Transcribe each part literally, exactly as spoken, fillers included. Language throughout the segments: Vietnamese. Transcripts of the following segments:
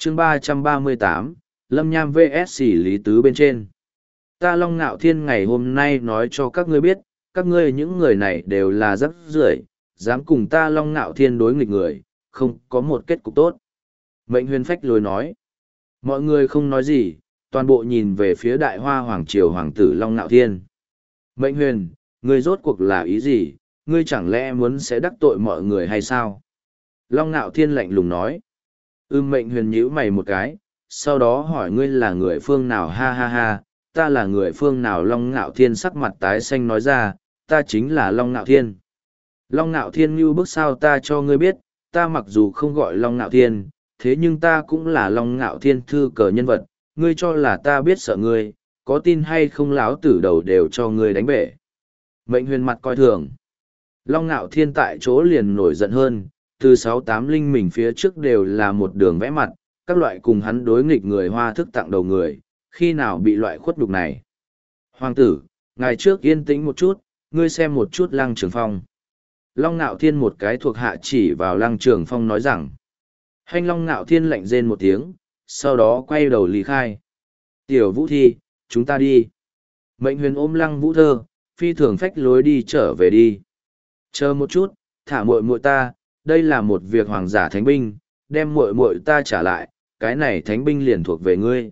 chương ba trăm ba mươi tám, Lâm Nham vs xỉ Lý Tứ bên trên. Ta Long Ngạo Thiên ngày hôm nay nói cho các ngươi biết, các ngươi những người này đều là rắc rưởi, dám cùng ta Long Ngạo Thiên đối nghịch người, không có một kết cục tốt. Mệnh huyền phách lối nói. Mọi người không nói gì, toàn bộ nhìn về phía đại hoa hoàng triều hoàng tử Long Ngạo Thiên. Mệnh huyền, ngươi rốt cuộc là ý gì, ngươi chẳng lẽ muốn sẽ đắc tội mọi người hay sao? Long Ngạo Thiên lạnh lùng nói. Ưm mệnh huyền nhíu mày một cái, sau đó hỏi ngươi là người phương nào ha ha ha, ta là người phương nào Long Ngạo Thiên sắc mặt tái xanh nói ra, ta chính là Long Ngạo Thiên. Long Ngạo Thiên như bước sao ta cho ngươi biết, ta mặc dù không gọi Long Ngạo Thiên, thế nhưng ta cũng là Long Ngạo Thiên thư cờ nhân vật, ngươi cho là ta biết sợ ngươi, có tin hay không láo tử đầu đều cho ngươi đánh bể. Mệnh huyền mặt coi thường. Long Ngạo Thiên tại chỗ liền nổi giận hơn, từ sáu tám linh mình phía trước đều là một đường vẽ mặt, các loại cùng hắn đối nghịch người hoa thức tặng đầu người, khi nào bị loại khuất đục này. Hoàng tử, ngày trước yên tĩnh một chút, ngươi xem một chút Lăng Trường Phong. Long Ngạo Thiên một cái thuộc hạ chỉ vào Lăng Trường Phong nói rằng. Hành Long Ngạo Thiên lạnh rên một tiếng, sau đó quay đầu lý khai. Tiểu Vũ Thi, chúng ta đi. Mệnh huyền ôm Lăng Vũ Thơ, phi thường phách lối đi trở về đi. Chờ một chút, thả muội muội ta, đây là một việc hoàng giả thánh binh, đem muội muội ta trả lại, cái này thánh binh liền thuộc về ngươi.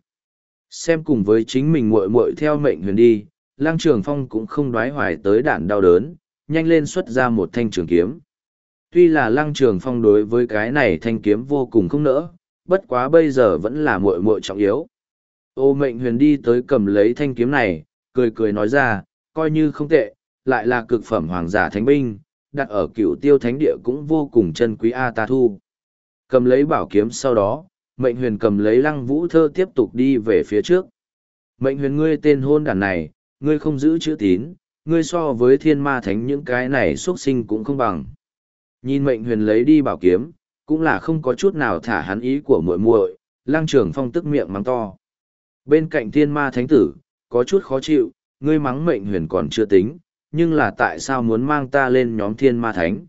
Xem cùng với chính mình muội muội theo mệnh huyền đi, Lăng Trường Phong cũng không đoái hoài tới đạn đau đớn, nhanh lên xuất ra một thanh trường kiếm. Tuy là Lăng Trường Phong đối với cái này thanh kiếm vô cùng không nỡ, bất quá bây giờ vẫn là muội muội trọng yếu. Ô mệnh huyền đi tới cầm lấy thanh kiếm này, cười cười nói ra, coi như không tệ, lại là cực phẩm hoàng giả thánh binh, đặt ở cựu tiêu thánh địa cũng vô cùng chân quý a ta thu. Cầm lấy bảo kiếm sau đó, mệnh huyền cầm lấy Lăng Vũ Thơ tiếp tục đi về phía trước. Mệnh huyền ngươi tên hôn đản này, ngươi không giữ chữ tín, ngươi so với thiên ma thánh những cái này xuất sinh cũng không bằng. Nhìn mệnh huyền lấy đi bảo kiếm, cũng là không có chút nào thả hắn ý của muội muội, Lăng Trường Phong tức miệng mắng to. Bên cạnh thiên ma thánh tử, có chút khó chịu, ngươi mắng mệnh huyền còn chưa tính, nhưng là tại sao muốn mang ta lên nhóm thiên ma thánh?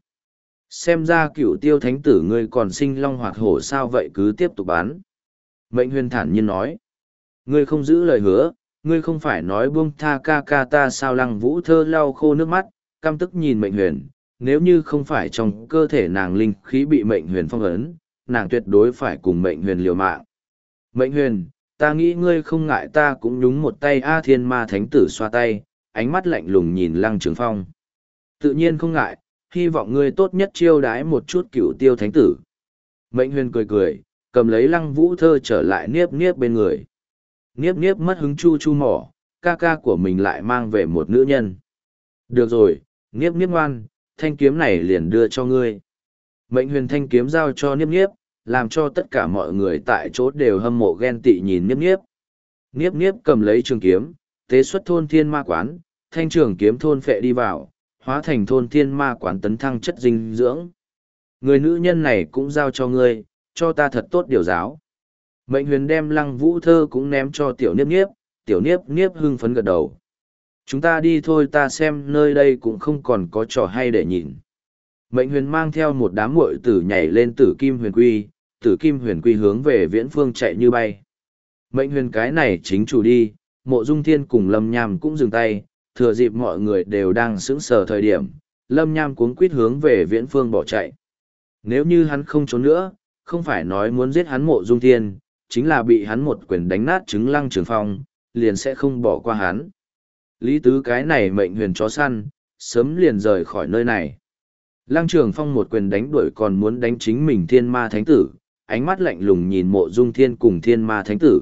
Xem ra cựu tiêu thánh tử ngươi còn sinh long hoạt hổ sao vậy cứ tiếp tục bán. Mệnh huyền thản nhiên nói. Ngươi không giữ lời hứa, ngươi không phải nói buông tha ca ca ta sao Lăng Vũ Thơ lau khô nước mắt, căm tức nhìn mệnh huyền. Nếu như không phải trong cơ thể nàng linh khí bị mệnh huyền phong ấn, nàng tuyệt đối phải cùng mệnh huyền liều mạng. Mệnh huyền, ta nghĩ ngươi không ngại ta cũng nhúng một tay A thiên ma thánh tử xoa tay, ánh mắt lạnh lùng nhìn Lăng Trường Phong. Tự nhiên không ngại, hy vọng ngươi tốt nhất chiêu đái một chút cựu tiêu thánh tử. Mệnh huyền cười cười, cầm lấy Lăng Vũ Thơ trở lại niếp niếp bên người. Niếp niếp mất hứng chu chu mỏ, ca ca của mình lại mang về một nữ nhân. Được rồi, niếp niếp ngoan, thanh kiếm này liền đưa cho ngươi. Mệnh huyền thanh kiếm giao cho niếp niếp, làm cho tất cả mọi người tại chỗ đều hâm mộ ghen tị nhìn niếp niếp. Niếp niếp cầm lấy trường kiếm, tế xuất thôn thiên ma quán, thanh trường kiếm thôn phệ đi vào, hóa thành thôn thiên ma quán tấn thăng chất dinh dưỡng. Người nữ nhân này cũng giao cho ngươi, cho ta thật tốt điều giáo. Mệnh huyền đem Lăng Vũ Thơ cũng ném cho tiểu niếp niếp, tiểu niếp niếp hưng phấn gật đầu. Chúng ta đi thôi ta xem nơi đây cũng không còn có trò hay để nhìn. Mệnh huyền mang theo một đám muội tử nhảy lên tử kim huyền quy, tử kim huyền quy hướng về viễn phương chạy như bay. Mệnh huyền cái này chính chủ đi, Mộ Dung Thiên cùng Lâm Nham cũng dừng tay, thừa dịp mọi người đều đang sững sờ thời điểm, Lâm Nham cuống quýt hướng về viễn phương bỏ chạy. Nếu như hắn không trốn nữa, không phải nói muốn giết hắn Mộ Dung Thiên, chính là bị hắn một quyền đánh nát trứng Lăng Trường Phong, liền sẽ không bỏ qua hắn. Lý Tứ cái này mệnh huyền chó săn, sớm liền rời khỏi nơi này. Lăng Trường Phong một quyền đánh đuổi còn muốn đánh chính mình thiên ma thánh tử, ánh mắt lạnh lùng nhìn Mộ Dung Thiên cùng thiên ma thánh tử.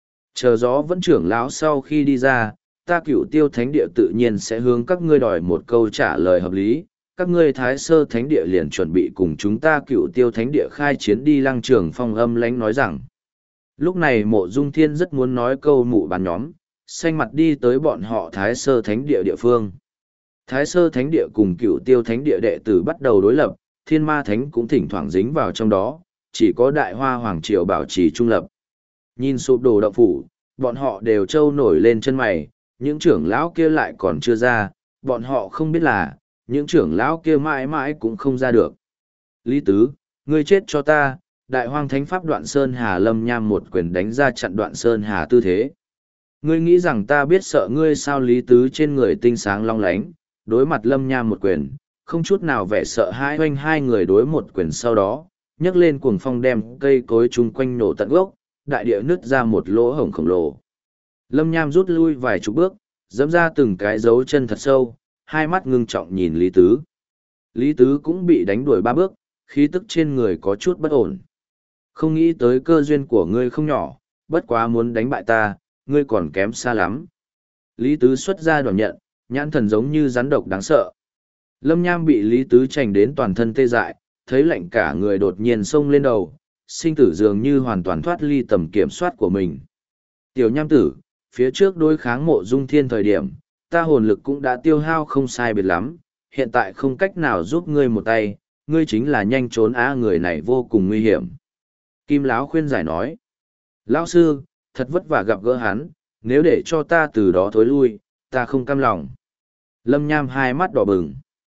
Chờ gió vẫn trưởng lão sau khi đi ra, ta cựu tiêu thánh địa tự nhiên sẽ hướng các ngươi đòi một câu trả lời hợp lý. Các ngươi thái sơ thánh địa liền chuẩn bị cùng chúng ta cựu tiêu thánh địa khai chiến đi. Lăng Trường Phong âm lãnh nói rằng. Lúc này Mộ Dung Thiên rất muốn nói câu mụ bàn nhóm, xanh mặt đi tới bọn họ thái sơ thánh địa địa phương. Thái sơ thánh địa cùng cựu tiêu thánh địa đệ tử bắt đầu đối lập, thiên ma thánh cũng thỉnh thoảng dính vào trong đó, chỉ có đại hoa hoàng triều bảo trì trung lập. Nhìn sụp đổ động phủ, bọn họ đều trâu nổi lên chân mày, những trưởng lão kia lại còn chưa ra, bọn họ không biết là, những trưởng lão kia mãi mãi cũng không ra được. Lý Tứ, ngươi chết cho ta, đại hoang thánh pháp đoạn sơn hà lâm nham một quyền đánh ra chặn đoạn sơn hà tư thế. Ngươi nghĩ rằng ta biết sợ ngươi sao? Lý Tứ trên người tinh sáng long lánh, đối mặt lâm nham một quyền, không chút nào vẻ sợ hãi, hoanh hai người đối một quyền sau đó, nhấc lên cuồng phong đem cây cối chung quanh nổ tận gốc, đại địa nứt ra một lỗ hổng khổng lồ. Lâm nham rút lui vài chục bước, dẫm ra từng cái dấu chân thật sâu, hai mắt ngưng trọng nhìn Lý Tứ. Lý Tứ cũng bị đánh đuổi ba bước, khí tức trên người có chút bất ổn. Không nghĩ tới cơ duyên của ngươi không nhỏ, bất quá muốn đánh bại ta, ngươi còn kém xa lắm. Lý Tứ xuất ra đoàn nhận, nhãn thần giống như rắn độc đáng sợ. Lâm Nham bị Lý Tứ chành đến toàn thân tê dại, thấy lạnh cả người đột nhiên xông lên đầu, sinh tử dường như hoàn toàn thoát ly tầm kiểm soát của mình. Tiểu Nham tử, phía trước đối kháng Mộ Dung Thiên thời điểm, ta hồn lực cũng đã tiêu hao không sai biệt lắm, hiện tại không cách nào giúp ngươi một tay, ngươi chính là nhanh trốn á, người này vô cùng nguy hiểm. Kim Lão khuyên giải nói, Lão sư, thật vất vả gặp gỡ hắn, nếu để cho ta từ đó thối lui, ta không cam lòng. Lâm Nham hai mắt đỏ bừng.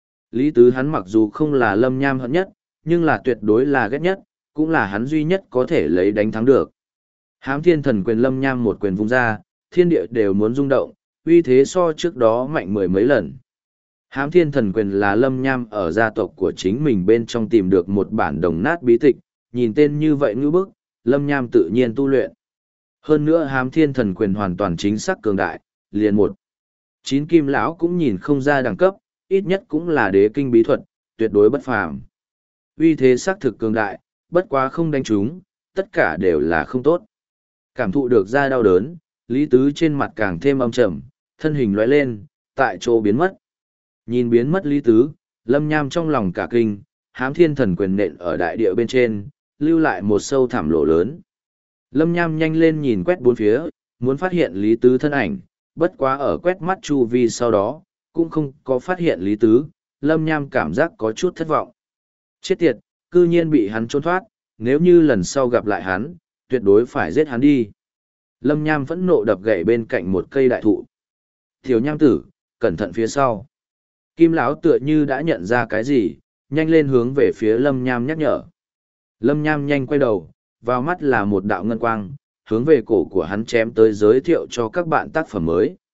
Lý Tứ hắn mặc dù không là Lâm Nham hận nhất, nhưng là tuyệt đối là ghét nhất, cũng là hắn duy nhất có thể lấy đánh thắng được. Hám thiên thần quyền Lâm Nham một quyền vung ra, thiên địa đều muốn rung động, uy thế so trước đó mạnh mười mấy lần. Hám thiên thần quyền là Lâm Nham ở gia tộc của chính mình bên trong tìm được một bản đồng nát bí tịch, nhìn tên như vậy ngữ bức, Lâm Nham tự nhiên tu luyện. Hơn nữa hám thiên thần quyền hoàn toàn chính xác cường đại, liền một. Chín kim lão cũng nhìn không ra đẳng cấp, ít nhất cũng là đế kinh bí thuật, tuyệt đối bất phàm. Uy thế xác thực cường đại, bất quá không đánh chúng, tất cả đều là không tốt. Cảm thụ được ra đau đớn, Lý Tứ trên mặt càng thêm âm trầm, thân hình lóe lên, tại chỗ biến mất. Nhìn biến mất Lý Tứ, Lâm Nham trong lòng cả kinh, hám thiên thần quyền nện ở đại địa bên trên, lưu lại một sâu thẳm lỗ lớn. Lâm Nham nhanh lên nhìn quét bốn phía, muốn phát hiện Lý Tứ thân ảnh, bất quá ở quét mắt chu vi sau đó, cũng không có phát hiện Lý Tứ, Lâm Nham cảm giác có chút thất vọng. Chết tiệt, cư nhiên bị hắn trốn thoát, nếu như lần sau gặp lại hắn, tuyệt đối phải giết hắn đi. Lâm Nham phẫn nộ đập gậy bên cạnh một cây đại thụ. Tiểu Nham tử, cẩn thận phía sau. Kim Lão tựa như đã nhận ra cái gì, nhanh lên hướng về phía Lâm Nham nhắc nhở. Lâm Nham nhanh quay đầu, vào mắt là một đạo ngân quang, hướng về cổ của hắn chém tới, giới thiệu cho các bạn tác phẩm mới.